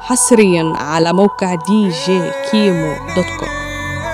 حصريا على موقع دي جي كيمو دوت كوم.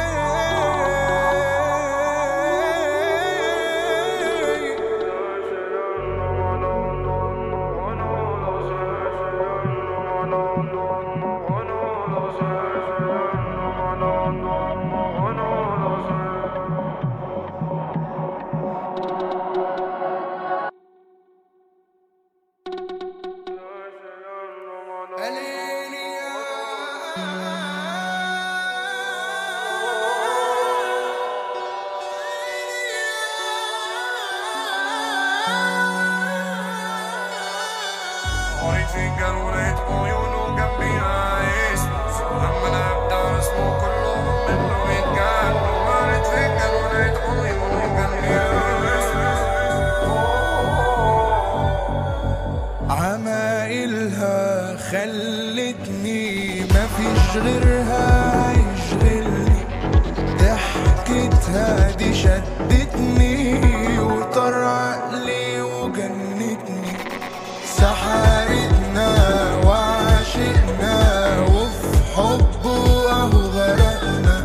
قريت فنجان ولقيت عيونه جنبي عايز لما ابدا اسمه كلهم منه بيتجنوا. قريت فنجان ولقيت عيونه جنبي عايز عمايلها خلتني مفيش غيرها يشغلني، ضحكتها دي شدتني وطر عقلي وجنتني، سحرتنا وعشقنا وفي حبه اهو غرقنا،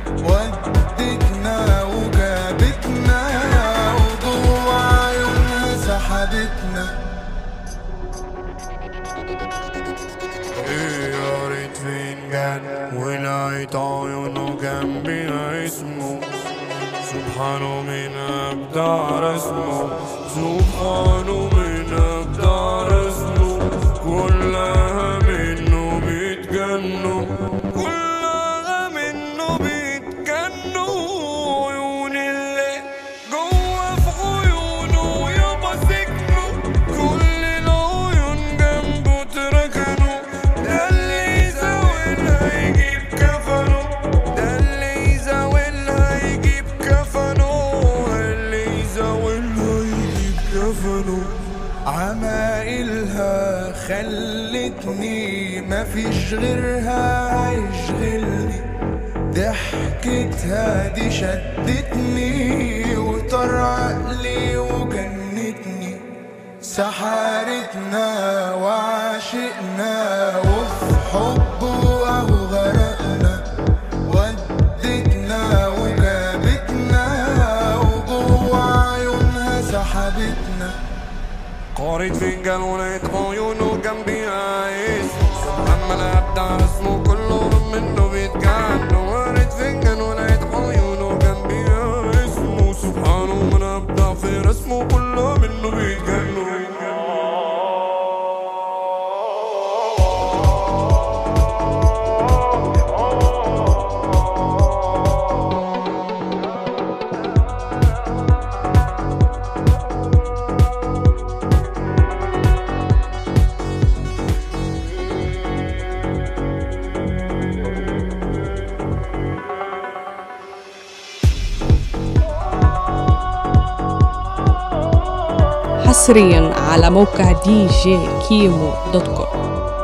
ودتنا وجابتنا وجوه عيونها سحبتنا. قريت فنجان ولقيت عيونه جنبي اسمه سبحانه من ابدع رسمه، سبحانه من ابدع رسمه، كلها منه بيتجنوا، كلها منه بيتجنوا. عيون اللي جوه في عيونه يابا سكنوا، كل العيون جنبه تركنوا، ده اللي يزاولها يجيب كفنه، ده اللي يزاولها يجيب كفنه، اللي يزاولها يجيب كفنه. عمايلها خلتني مفيش غيرها يشغلني، ضحكتها دي شدتني وطر عقلي وجنتني، سحرتنا وعشقنا وفي حبه اهو غرقنا، ودتنا وجابتنا وجوه عيونها سحبتنا. قريت فنجان ولقيت عيونه جنبي عايز لما ابدا اسمه كلهم منه بيتجنوا. قريت فنجان ولقيت عيونه جنبي اسمه سبحانه من ابدا في رسمه، كله منه بيتجنوا. حصريا على موقع دي جي كيمو دوت كوم.